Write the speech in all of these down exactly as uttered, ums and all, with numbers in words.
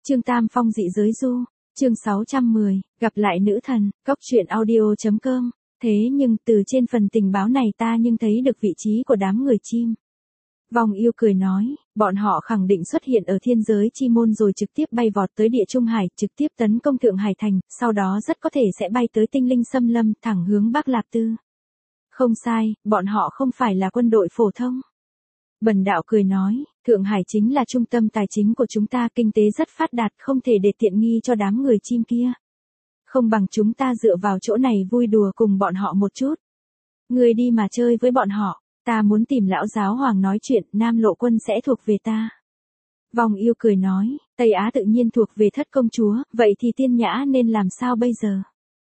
Chương Tam Phong dị giới du, chương sáu trăm mười, gặp lại nữ thần, cốc truyện audio chấm com. Thế nhưng từ trên phần tình báo này ta nhưng thấy được vị trí của đám người chim. Vong yêu cười nói, bọn họ khẳng định xuất hiện ở thiên giới chi môn rồi trực tiếp bay vọt tới địa Trung Hải, trực tiếp tấn công Thượng Hải Thành, sau đó rất có thể sẽ bay tới tinh linh xâm lâm thẳng hướng Bắc Lạp Tư. Không sai, bọn họ không phải là quân đội phổ thông. Bần đạo cười nói, Thượng Hải chính là trung tâm tài chính của chúng ta, kinh tế rất phát đạt, không thể để tiện nghi cho đám người chim kia. Không bằng chúng ta dựa vào chỗ này vui đùa cùng bọn họ một chút. Người đi mà chơi với bọn họ, ta muốn tìm lão giáo hoàng nói chuyện, Nam Lộ Quân sẽ thuộc về ta. Vong yêu cười nói, Tây Á tự nhiên thuộc về thất công chúa, vậy thì Tiên Nhã nên làm sao bây giờ?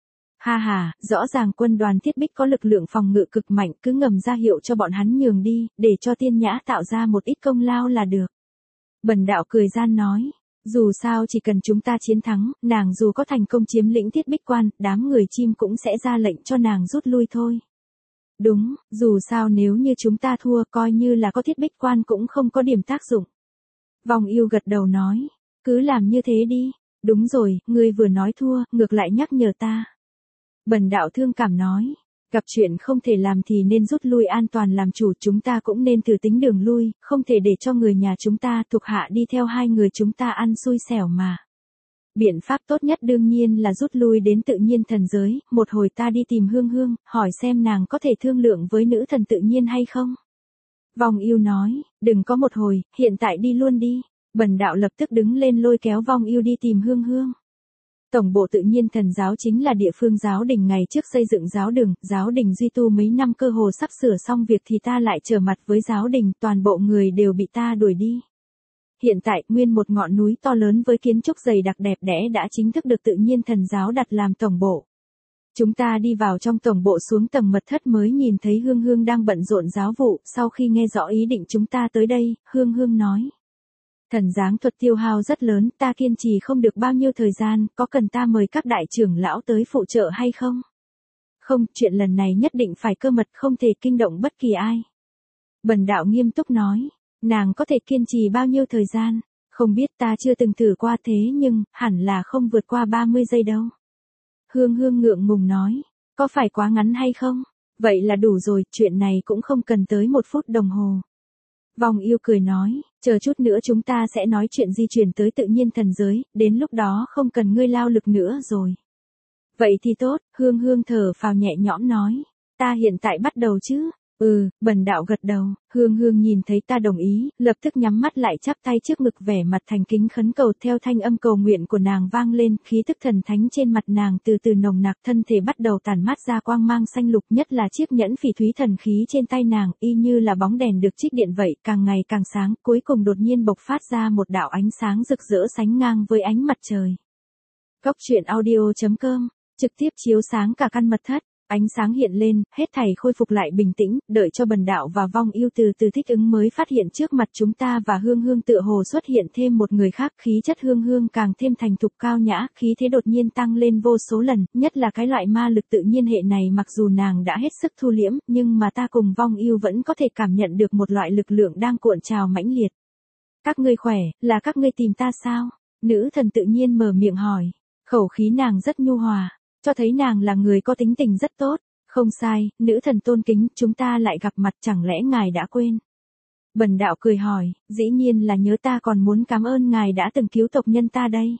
Ha ha, rõ ràng quân đoàn Thiết Bích có lực lượng phòng ngự cực mạnh, cứ ngầm ra hiệu cho bọn hắn nhường đi, để cho Tiên Nhã tạo ra một ít công lao là được. Bần đạo cười gian nói, dù sao chỉ cần chúng ta chiến thắng, nàng dù có thành công chiếm lĩnh Thiết Bích quan, đám người chim cũng sẽ ra lệnh cho nàng rút lui thôi. Đúng, dù sao nếu như chúng ta thua, coi như là có Thiết Bích quan cũng không có điểm tác dụng. Vong yêu gật đầu nói, cứ làm như thế đi. Đúng rồi, ngươi vừa nói thua, ngược lại nhắc nhở ta. Bần đạo thương cảm nói, gặp chuyện không thể làm thì nên rút lui an toàn làm chủ, chúng ta cũng nên thử tính đường lui, không thể để cho người nhà chúng ta thuộc hạ đi theo hai người chúng ta ăn xui xẻo mà. Biện pháp tốt nhất đương nhiên là rút lui đến tự nhiên thần giới, một hồi ta đi tìm Hương Hương, hỏi xem nàng có thể thương lượng với nữ thần tự nhiên hay không. Vong yêu nói, đừng có một hồi, hiện tại đi luôn đi. Bần đạo lập tức đứng lên lôi kéo Vong yêu đi tìm Hương Hương. Tổng bộ tự nhiên thần giáo chính là địa phương giáo đình ngày trước xây dựng giáo đường, giáo đình duy tu mấy năm cơ hồ sắp sửa xong việc thì ta lại trở mặt với giáo đình, toàn bộ người đều bị ta đuổi đi. Hiện tại, nguyên một ngọn núi to lớn với kiến trúc dày đặc đẹp đẽ đã chính thức được tự nhiên thần giáo đặt làm tổng bộ. Chúng ta đi vào trong tổng bộ xuống tầng mật thất mới nhìn thấy Hương Hương đang bận rộn giáo vụ, sau khi nghe rõ ý định chúng ta tới đây, Hương Hương nói. Thần giáng thuật tiêu hao rất lớn, ta kiên trì không được bao nhiêu thời gian, có cần ta mời các đại trưởng lão tới phụ trợ hay không? Không, chuyện lần này nhất định phải cơ mật, không thể kinh động bất kỳ ai. Bần đạo nghiêm túc nói, nàng có thể kiên trì bao nhiêu thời gian? Không biết, ta chưa từng thử qua thế nhưng, hẳn là không vượt qua ba mươi giây đâu. Hương Hương ngượng ngùng nói, có phải quá ngắn hay không? Vậy là đủ rồi, chuyện này cũng không cần tới một phút đồng hồ. Vong yêu cười nói, chờ chút nữa chúng ta sẽ nói chuyện di chuyển tới tự nhiên thần giới, đến lúc đó không cần ngươi lao lực nữa rồi. Vậy thì tốt, Hương Hương thở phào nhẹ nhõm nói, ta hiện tại bắt đầu chứ? Ừ, bần đạo gật đầu. Hương Hương nhìn thấy ta đồng ý, lập tức nhắm mắt lại chắp tay trước ngực vẻ mặt thành kính khấn cầu, theo thanh âm cầu nguyện của nàng vang lên, khí tức thần thánh trên mặt nàng từ từ nồng nặc, thân thể bắt đầu tản mát ra quang mang xanh lục, nhất là chiếc nhẫn phỉ thúy thần khí trên tay nàng, y như là bóng đèn được trích điện vậy, càng ngày càng sáng, cuối cùng đột nhiên bộc phát ra một đạo ánh sáng rực rỡ sánh ngang với ánh mặt trời. Cốc truyện audio chấm com, trực tiếp chiếu sáng cả căn mật thất. Ánh sáng hiện lên, hết thảy khôi phục lại bình tĩnh, đợi cho bần đạo và Vong yêu từ từ thích ứng mới phát hiện trước mặt chúng ta và Hương Hương tựa hồ xuất hiện thêm một người khác, khí chất Hương Hương càng thêm thành thục cao nhã, khí thế đột nhiên tăng lên vô số lần, nhất là cái loại ma lực tự nhiên hệ này, mặc dù nàng đã hết sức thu liễm, nhưng mà ta cùng Vong yêu vẫn có thể cảm nhận được một loại lực lượng đang cuộn trào mãnh liệt. Các ngươi khỏe, là các ngươi tìm ta sao? Nữ thần tự nhiên mở miệng hỏi, khẩu khí nàng rất nhu hòa, cho thấy nàng là người có tính tình rất tốt. Không sai, nữ thần tôn kính, chúng ta lại gặp mặt, chẳng lẽ ngài đã quên? Bần đạo cười hỏi, dĩ nhiên là nhớ, ta còn muốn cảm ơn ngài đã từng cứu tộc nhân ta đây.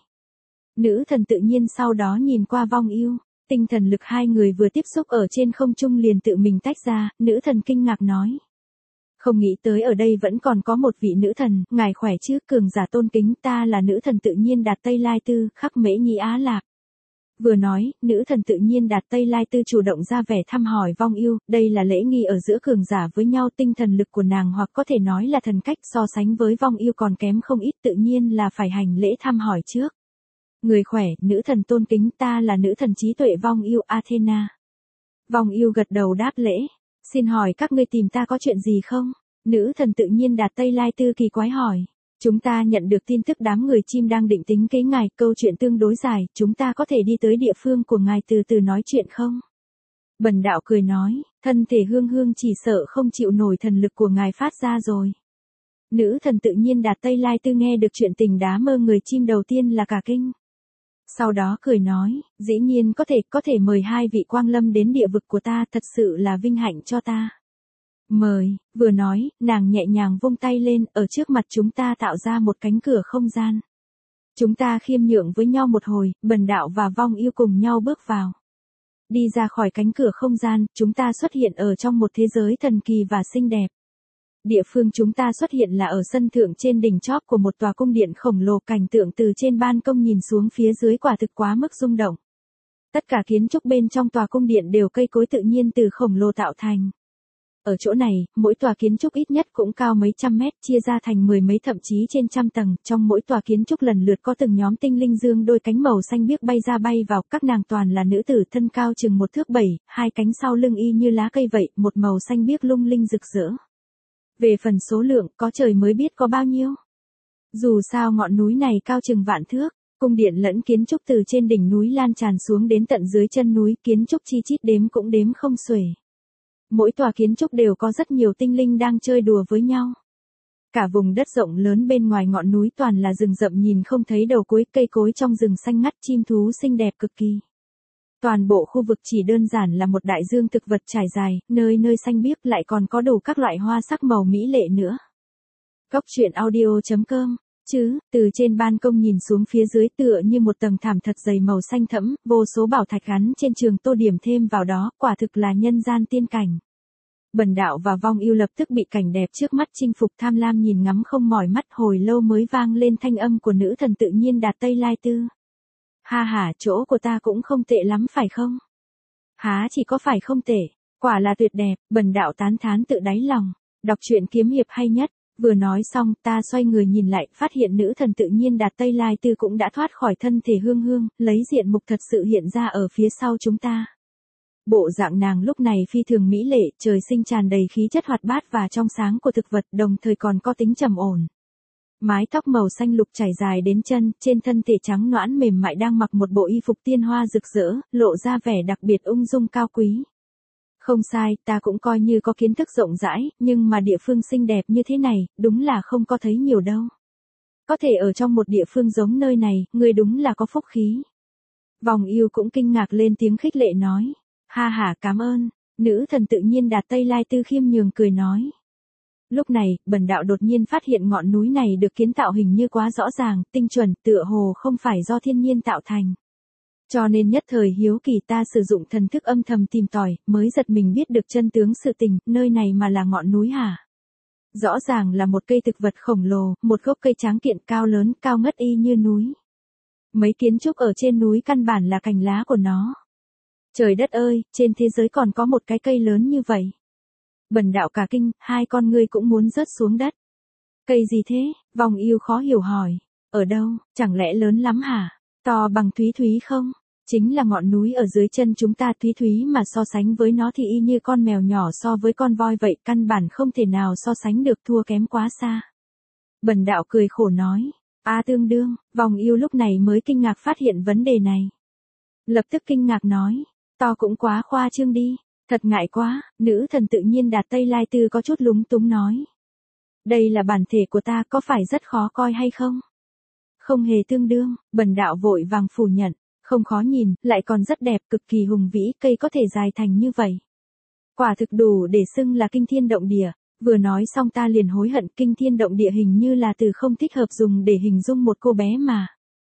Nữ thần tự nhiên sau đó nhìn qua Vong yêu, tinh thần lực hai người vừa tiếp xúc ở trên không trung liền tự mình tách ra, nữ thần kinh ngạc nói. Không nghĩ tới ở đây vẫn còn có một vị nữ thần, ngài khỏe chứ? Cường giả tôn kính, ta là nữ thần tự nhiên Đạt Tây Lai Tư, khắc Mễ Nhi Á Lạp. Vừa nói, nữ thần tự nhiên Đạt Tây Lai Tư chủ động ra vẻ thăm hỏi Vong yêu, đây là lễ nghi ở giữa cường giả với nhau, tinh thần lực của nàng hoặc có thể nói là thần cách so sánh với Vong yêu còn kém không ít, tự nhiên là phải hành lễ thăm hỏi trước. Người khỏe, nữ thần tôn kính, ta là nữ thần trí tuệ Vong yêu Athena. Vong yêu gật đầu đáp lễ, xin hỏi các ngươi tìm ta có chuyện gì không? Nữ thần tự nhiên Đạt Tây Lai Tư kỳ quái hỏi. Chúng ta nhận được tin tức đám người chim đang định tính kế ngài, câu chuyện tương đối dài, chúng ta có thể đi tới địa phương của ngài từ từ nói chuyện không? Bần đạo cười nói, thân thể Hương Hương chỉ sợ không chịu nổi thần lực của ngài phát ra rồi. Nữ thần tự nhiên Đạt Tây Lai Tư nghe được chuyện tình đá mơ người chim đầu tiên là cả kinh. Sau đó cười nói, dĩ nhiên có thể, có thể mời hai vị quang lâm đến địa vực của ta, thật sự là vinh hạnh cho ta. Mời, vừa nói, nàng nhẹ nhàng vung tay lên, ở trước mặt chúng ta tạo ra một cánh cửa không gian. Chúng ta khiêm nhượng với nhau một hồi, Bần Đạo và Vong Yêu cùng nhau bước vào. Đi ra khỏi cánh cửa không gian, chúng ta xuất hiện ở trong một thế giới thần kỳ và xinh đẹp. Địa phương chúng ta xuất hiện là ở sân thượng trên đỉnh chóp của một tòa cung điện khổng lồ, cảnh tượng từ trên ban công nhìn xuống phía dưới quả thực quá mức rung động. Tất cả kiến trúc bên trong tòa cung điện đều cây cối tự nhiên từ khổng lồ tạo thành. Ở chỗ này, mỗi tòa kiến trúc ít nhất cũng cao mấy trăm mét, chia ra thành mười mấy thậm chí trên trăm tầng, trong mỗi tòa kiến trúc lần lượt có từng nhóm tinh linh dương đôi cánh màu xanh biếc bay ra bay vào, các nàng toàn là nữ tử thân cao chừng một thước bảy, hai cánh sau lưng y như lá cây vậy, một màu xanh biếc lung linh rực rỡ. Về phần số lượng, có trời mới biết có bao nhiêu. Dù sao ngọn núi này cao chừng vạn thước, cung điện lẫn kiến trúc từ trên đỉnh núi lan tràn xuống đến tận dưới chân núi, kiến trúc chi chít đếm cũng đếm không xuể. Mỗi tòa kiến trúc đều có rất nhiều tinh linh đang chơi đùa với nhau. Cả vùng đất rộng lớn bên ngoài ngọn núi toàn là rừng rậm nhìn không thấy đầu cuối, cây cối trong rừng xanh ngắt, chim thú xinh đẹp cực kỳ. Toàn bộ khu vực chỉ đơn giản là một đại dương thực vật trải dài, nơi nơi xanh biếc, lại còn có đủ các loại hoa sắc màu mỹ lệ nữa. Cốc truyện audio chấm com, chứ, từ trên ban công nhìn xuống phía dưới tựa như một tầng thảm thật dày màu xanh thẫm, vô số bảo thạch gắn trên trường tô điểm thêm vào đó, quả thực là nhân gian tiên cảnh. Bần Đạo và Vong Yêu lập tức bị cảnh đẹp trước mắt chinh phục, tham lam nhìn ngắm không mỏi mắt, hồi lâu mới vang lên thanh âm của nữ thần tự nhiên Đạt Tây Lai Tư. Ha ha, chỗ của ta cũng không tệ lắm phải không? Há chỉ có phải không tệ, quả là tuyệt đẹp, Bần Đạo tán thán tự đáy lòng, đọc truyện kiếm hiệp hay nhất. Vừa nói xong, ta xoay người nhìn lại, phát hiện nữ thần tự nhiên Đạt Tây Lai Tư cũng đã thoát khỏi thân thể hương hương, lấy diện mục thật sự hiện ra ở phía sau chúng ta. Bộ dạng nàng lúc này phi thường mỹ lệ, trời sinh tràn đầy khí chất hoạt bát và trong sáng của thực vật, đồng thời còn có tính trầm ổn. Mái tóc màu xanh lục trải dài đến chân, trên thân thể trắng nõn mềm mại đang mặc một bộ y phục tiên hoa rực rỡ, lộ ra vẻ đặc biệt ung dung cao quý. Không sai, ta cũng coi như có kiến thức rộng rãi, nhưng mà địa phương xinh đẹp như thế này, đúng là không có thấy nhiều đâu. Có thể ở trong một địa phương giống nơi này, người đúng là có phúc khí. Vong Yêu cũng kinh ngạc lên tiếng khích lệ nói. Ha ha, cảm ơn. Nữ thần tự nhiên Đạt Tây Lai Tư khiêm nhường cười nói. Lúc này, Bần Đạo đột nhiên phát hiện ngọn núi này được kiến tạo hình như quá rõ ràng, tinh chuẩn, tựa hồ không phải do thiên nhiên tạo thành. Cho nên nhất thời hiếu kỳ ta sử dụng thần thức âm thầm tìm tòi, mới giật mình biết được chân tướng sự tình, nơi này mà là ngọn núi hả? Rõ ràng là một cây thực vật khổng lồ, một gốc cây tráng kiện cao lớn, cao ngất y như núi. Mấy kiến trúc ở trên núi căn bản là cành lá của nó. Trời đất ơi, trên thế giới còn có một cái cây lớn như vậy. Bần Đạo cả kinh, hai con ngươi cũng muốn rớt xuống đất. Cây gì thế? Vong Yêu khó hiểu hỏi. Ở đâu, chẳng lẽ lớn lắm hả? To bằng Thúy Thúy không? Chính là ngọn núi ở dưới chân chúng ta, Thúy Thúy mà so sánh với nó thì y như con mèo nhỏ so với con voi vậy, căn bản không thể nào so sánh được, thua kém quá xa. Bần Đạo cười khổ nói. A tương đương, Vong Yêu lúc này mới kinh ngạc phát hiện vấn đề này. Lập tức kinh ngạc nói. To cũng quá khoa trương đi, thật ngại quá, nữ thần tự nhiên Đạt Tây Lai Tư có chút lúng túng nói. Đây là bản thể của ta, có phải rất khó coi hay không? Không hề tương đương, Bần Đạo vội vàng phủ nhận, không khó nhìn, lại còn rất đẹp, cực kỳ hùng vĩ, cây có thể dài thành như vậy. Quả thực đủ để xưng là kinh thiên động địa, vừa nói xong ta liền hối hận, kinh thiên động địa hình như là từ không thích hợp dùng để hình dung một cô bé mà.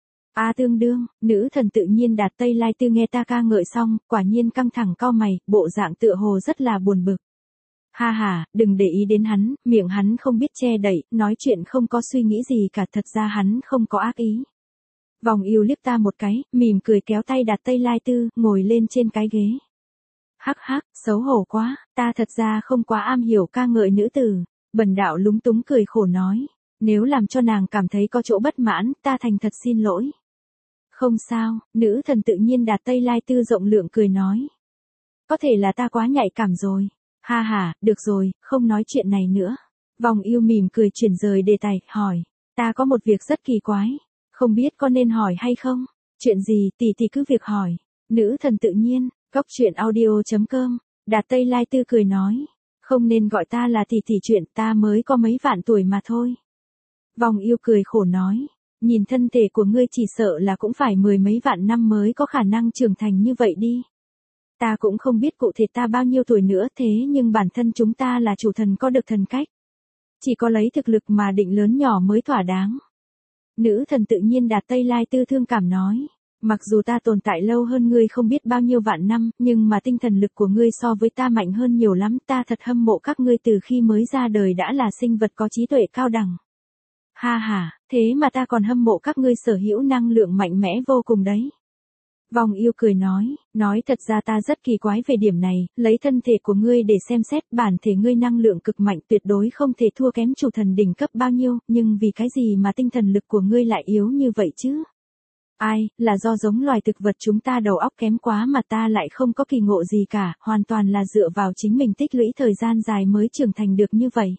A à, tương đương, nữ thần tự nhiên Đạt Tây Lai Tư nghe ta ca ngợi xong, quả nhiên căng thẳng cau mày, bộ dạng tựa hồ rất là buồn bực. Ha ha, đừng để ý đến hắn, miệng hắn không biết che đậy, nói chuyện không có suy nghĩ gì cả, thật ra hắn không có ác ý. Vong Yêu liếc ta một cái, mỉm cười kéo tay Đạt Tây Lai Tư, ngồi lên trên cái ghế. Hắc hắc, xấu hổ quá, ta thật ra không quá am hiểu ca ngợi nữ tử. Bần Đạo lúng túng cười khổ nói, nếu làm cho nàng cảm thấy có chỗ bất mãn, ta thành thật xin lỗi. Không sao, nữ thần tự nhiên Đạt Tây Lai Tư rộng lượng cười nói. Có thể là ta quá nhạy cảm rồi. Ha ha, được rồi, không nói chuyện này nữa. Vong Yêu mỉm cười chuyển rời đề tài, hỏi. Ta có một việc rất kỳ quái. Không biết có nên hỏi hay không? Chuyện gì, tỷ tỷ cứ việc hỏi. Nữ thần tự nhiên, cốc truyện audio chấm com. Đạt Tây Lai Tư cười nói. Không nên gọi ta là tỷ tỷ, chuyện ta mới có mấy vạn tuổi mà thôi. Vòng Yêu cười khổ nói, nhìn thân thể của ngươi chỉ sợ là cũng phải mười mấy vạn năm mới có khả năng trưởng thành như vậy đi. Ta cũng không biết cụ thể ta bao nhiêu tuổi nữa, thế nhưng bản thân chúng ta là chủ thần có được thần cách. Chỉ có lấy thực lực mà định lớn nhỏ mới thỏa đáng. Nữ thần tự nhiên Đạt Tây Lai Tư thương cảm nói, mặc dù ta tồn tại lâu hơn ngươi không biết bao nhiêu vạn năm, nhưng mà tinh thần lực của ngươi so với ta mạnh hơn nhiều lắm, ta thật hâm mộ các ngươi từ khi mới ra đời đã là sinh vật có trí tuệ cao đẳng. Ha ha, thế mà ta còn hâm mộ các ngươi sở hữu năng lượng mạnh mẽ vô cùng đấy. Vòng Yêu cười nói, nói thật ra ta rất kỳ quái về điểm này, lấy thân thể của ngươi để xem xét, bản thể ngươi năng lượng cực mạnh, tuyệt đối không thể thua kém chủ thần đỉnh cấp bao nhiêu, nhưng vì cái gì mà tinh thần lực của ngươi lại yếu như vậy chứ? Ai, là do giống loài thực vật chúng ta đầu óc kém quá mà ta lại không có kỳ ngộ gì cả, hoàn toàn là dựa vào chính mình tích lũy thời gian dài mới trưởng thành được như vậy.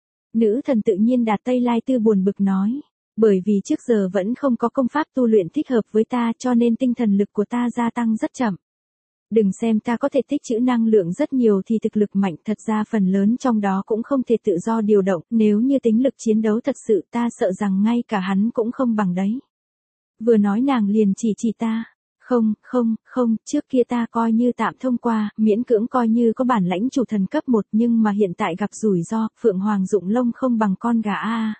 Nữ thần tự nhiên Đạt Tây Lai Tư buồn bực nói, bởi vì trước giờ vẫn không có công pháp tu luyện thích hợp với ta cho nên tinh thần lực của ta gia tăng rất chậm. Đừng xem ta có thể tích trữ năng lượng rất nhiều thì thực lực mạnh, thật ra phần lớn trong đó cũng không thể tự do điều động, nếu như tính lực chiến đấu thật sự ta sợ rằng ngay cả hắn cũng không bằng đấy. Vừa nói nàng liền chỉ chỉ ta, không, không, không, trước kia ta coi như tạm thông qua, miễn cưỡng coi như có bản lãnh chủ thần cấp một nhưng mà hiện tại gặp rủi ro, Phượng Hoàng dụng lông không bằng con gà a.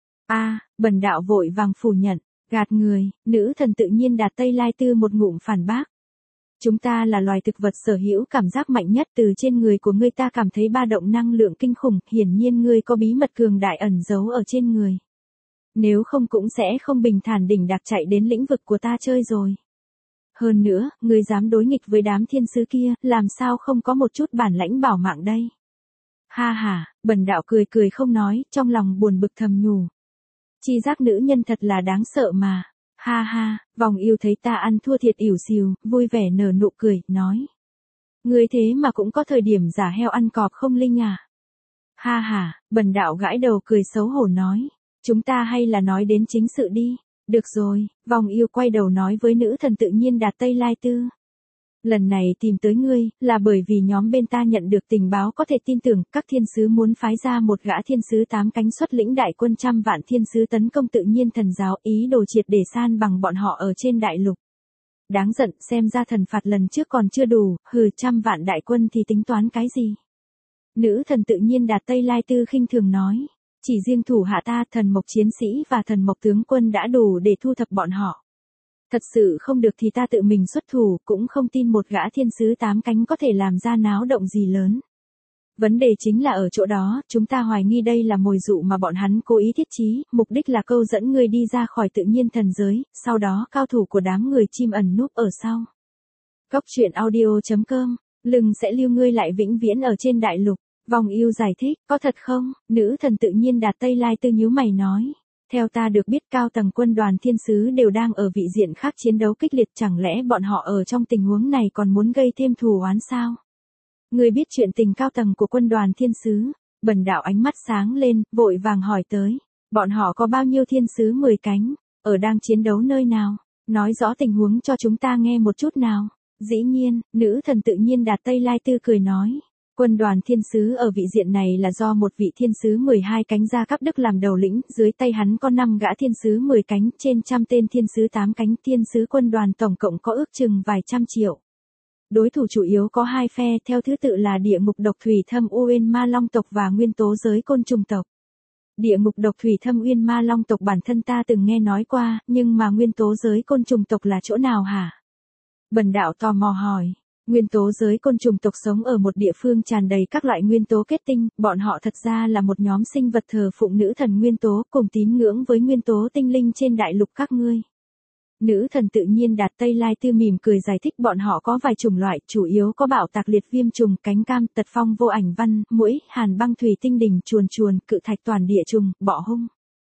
A, bần đạo vội vàng phủ nhận, gạt người, nữ thần tự nhiên Đạt Tây Lai Tư một ngụm phản bác. Chúng ta là loài thực vật sở hữu cảm giác mạnh nhất, từ trên người của ngươi ta cảm thấy ba động năng lượng kinh khủng, hiển nhiên ngươi có bí mật cường đại ẩn giấu ở trên người. Nếu không cũng sẽ không bình thản đỉnh đạc chạy đến lĩnh vực của ta chơi rồi. Hơn nữa, ngươi dám đối nghịch với đám thiên sứ kia, làm sao không có một chút bản lãnh bảo mạng đây? Ha ha, bần đạo cười cười không nói, trong lòng buồn bực thầm nhủ. Chi giác nữ nhân thật là đáng sợ mà. Ha ha, Vòng Yêu thấy ta ăn thua thiệt ỉu xìu, vui vẻ nở nụ cười, nói. Ngươi thế mà cũng có thời điểm giả heo ăn cọp không linh à? Ha ha, bần đạo gãi đầu cười xấu hổ nói. Chúng ta hay là nói đến chính sự đi. Được rồi, Vòng Yêu quay đầu nói với nữ thần tự nhiên Đạt Tây Lai Tư. Lần này tìm tới ngươi, là bởi vì nhóm bên ta nhận được tình báo có thể tin tưởng, các thiên sứ muốn phái ra một gã thiên sứ tám cánh xuất lĩnh đại quân trăm vạn thiên sứ tấn công tự nhiên thần giáo, ý đồ triệt để san bằng bọn họ ở trên đại lục. Đáng giận, xem ra thần phạt lần trước còn chưa đủ, hừ, trăm vạn đại quân thì tính toán cái gì? Nữ thần tự nhiên Đạt Tây Lai Tư khinh thường nói, chỉ riêng thủ hạ ta, thần mộc chiến sĩ và thần mộc tướng quân đã đủ để thu thập bọn họ. Thật sự không được thì ta tự mình xuất thủ, cũng không tin một gã thiên sứ tám cánh có thể làm ra náo động gì lớn. Vấn đề chính là ở chỗ đó, chúng ta hoài nghi đây là mồi dụ mà bọn hắn cố ý thiết trí, mục đích là câu dẫn ngươi đi ra khỏi tự nhiên thần giới, sau đó cao thủ của đám người chim ẩn núp ở sau. Góc truyện audio chấm com, lưng sẽ lưu ngươi lại vĩnh viễn ở trên đại lục. Vòng Yêu giải thích, có thật không? Nữ thần tự nhiên Đạt Tây Lai Tư nhíu mày nói. Theo ta được biết cao tầng quân đoàn thiên sứ đều đang ở vị diện khác chiến đấu kịch liệt, chẳng lẽ bọn họ ở trong tình huống này còn muốn gây thêm thù oán sao? Người biết chuyện tình cao tầng của quân đoàn thiên sứ, bần đạo ánh mắt sáng lên, vội vàng hỏi tới. Bọn họ có bao nhiêu thiên sứ mười cánh, ở đang chiến đấu nơi nào? Nói rõ tình huống cho chúng ta nghe một chút nào. Dĩ nhiên, nữ thần tự nhiên Đạt Tây Lai Tư cười nói. Quân đoàn thiên sứ ở vị diện này là do một vị thiên sứ mười hai cánh Gia Cấp Đức làm đầu lĩnh, dưới tay hắn có năm gã thiên sứ mười cánh, trên trăm tên thiên sứ tám cánh, thiên sứ quân đoàn tổng cộng có ước chừng vài trăm triệu. Đối thủ chủ yếu có hai phe, theo thứ tự là địa ngục độc thủy thâm uyên ma long tộc và nguyên tố giới côn trùng tộc. Địa ngục độc thủy thâm uyên ma long tộc bản thân ta từng nghe nói qua, nhưng mà nguyên tố giới côn trùng tộc là chỗ nào hả? Bần đạo tò mò hỏi. Nguyên tố giới côn trùng tộc sống ở một địa phương tràn đầy các loại nguyên tố kết tinh, bọn họ thật ra là một nhóm sinh vật thờ phụng nữ thần nguyên tố, cùng tín ngưỡng với nguyên tố tinh linh trên đại lục các ngươi. Nữ thần tự nhiên Đạt Tây Lai Tư mỉm cười giải thích bọn họ có vài chủng loại, chủ yếu có bạo tạc liệt viêm trùng, cánh cam, tật phong vô ảnh văn, muỗi, hàn băng thủy tinh đỉnh, chuồn chuồn, cự thạch toàn địa trùng, bọ hung.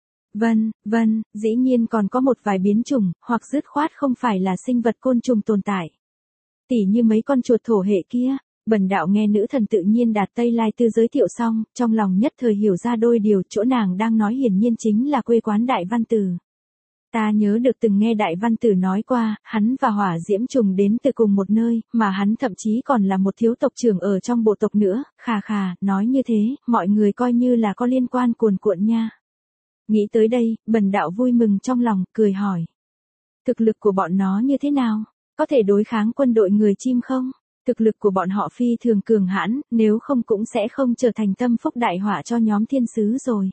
Vân, vân, dĩ nhiên còn có một vài biến chủng, hoặc dứt khoát không phải là sinh vật côn trùng tồn tại. Tỉ như mấy con chuột thổ hệ kia. Bần đạo nghe nữ thần tự nhiên Đạt Tây Lai Tư giới thiệu xong, trong lòng nhất thời hiểu ra đôi điều, chỗ nàng đang nói hiển nhiên chính là quê quán Đại Văn Tử. Ta nhớ được từng nghe đại văn tử nói qua, hắn và hỏa diễm trùng đến từ cùng một nơi, mà hắn thậm chí còn là một thiếu tộc trưởng ở trong bộ tộc nữa, khà khà, nói như thế, mọi người coi như là có liên quan cuồn cuộn nha. Nghĩ tới đây, bần đạo vui mừng trong lòng, cười hỏi. Thực lực của bọn nó như thế nào? Có thể đối kháng quân đội người chim không? Thực lực của bọn họ phi thường cường hãn, nếu không cũng sẽ không trở thành tâm phúc đại họa cho nhóm thiên sứ rồi.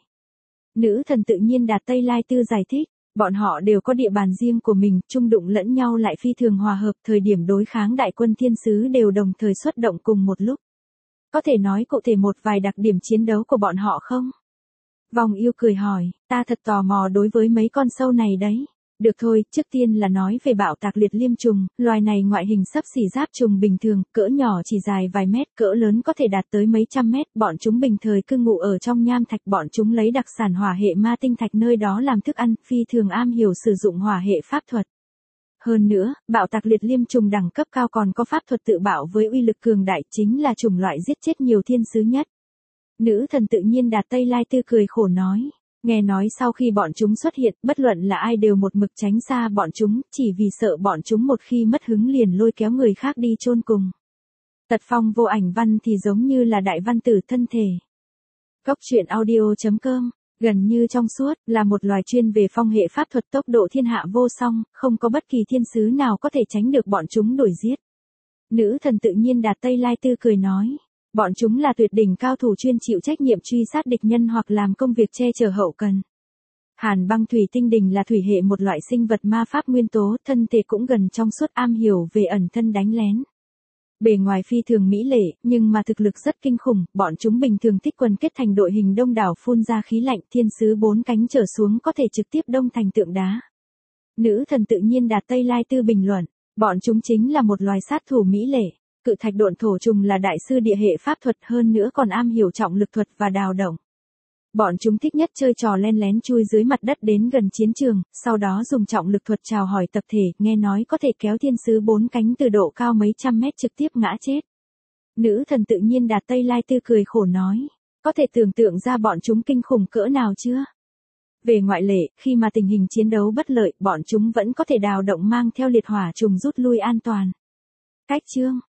Nữ thần tự nhiên đạt Tây Lai Tư giải thích, bọn họ đều có địa bàn riêng của mình, chung đụng lẫn nhau lại phi thường hòa hợp, thời điểm đối kháng đại quân thiên sứ đều đồng thời xuất động cùng một lúc. Có thể nói cụ thể một vài đặc điểm chiến đấu của bọn họ không? Vòng yêu cười hỏi, ta thật tò mò đối với mấy con sâu này đấy. Được thôi, trước tiên là nói về bạo tạc liệt liêm trùng, loài này ngoại hình xấp xỉ giáp trùng bình thường, cỡ nhỏ chỉ dài vài mét, cỡ lớn có thể đạt tới mấy trăm mét, bọn chúng bình thời cư ngụ ở trong nham thạch, bọn chúng lấy đặc sản hỏa hệ ma tinh thạch nơi đó làm thức ăn, phi thường am hiểu sử dụng hỏa hệ pháp thuật. Hơn nữa, bạo tạc liệt liêm trùng đẳng cấp cao còn có pháp thuật tự bạo với uy lực cường đại, chính là chủng loại giết chết nhiều thiên sứ nhất. Nữ thần tự nhiên đạt Tây Lai Tư cười khổ nói. Nghe nói sau khi bọn chúng xuất hiện, bất luận là ai đều một mực tránh xa bọn chúng, chỉ vì sợ bọn chúng một khi mất hứng liền lôi kéo người khác đi chôn cùng. Tật phong vô ảnh văn thì giống như là đại văn tử thân thể. Góc truyện audio chấm com, gần như trong suốt, là một loài chuyên về phong hệ pháp thuật tốc độ thiên hạ vô song, không có bất kỳ thiên sứ nào có thể tránh được bọn chúng đuổi giết. Nữ thần tự nhiên đạt Tây Lai Tư cười nói. Bọn chúng là tuyệt đỉnh cao thủ chuyên chịu trách nhiệm truy sát địch nhân hoặc làm công việc che chở hậu cần. Hàn băng thủy tinh đình là thủy hệ một loại sinh vật ma pháp nguyên tố, thân thể cũng gần trong suốt, am hiểu về ẩn thân đánh lén. Bề ngoài phi thường mỹ lệ, nhưng mà thực lực rất kinh khủng, bọn chúng bình thường thích quần kết thành đội hình đông đảo phun ra khí lạnh, thiên sứ bốn cánh trở xuống có thể trực tiếp đông thành tượng đá. Nữ thần tự nhiên đạt Tây Lai Tư bình luận, bọn chúng chính là một loài sát thủ mỹ lệ. Cự thạch độn thổ trùng là đại sư địa hệ pháp thuật, hơn nữa còn am hiểu trọng lực thuật và đào động. Bọn chúng thích nhất chơi trò len lén chui dưới mặt đất đến gần chiến trường, sau đó dùng trọng lực thuật chào hỏi tập thể, nghe nói có thể kéo thiên sứ bốn cánh từ độ cao mấy trăm mét trực tiếp ngã chết. Nữ thần tự nhiên đạt Tây Lai Tư cười khổ nói, có thể tưởng tượng ra bọn chúng kinh khủng cỡ nào chưa? Về ngoại lệ, khi mà tình hình chiến đấu bất lợi, bọn chúng vẫn có thể đào động mang theo liệt hỏa trùng rút lui an toàn. Cách chương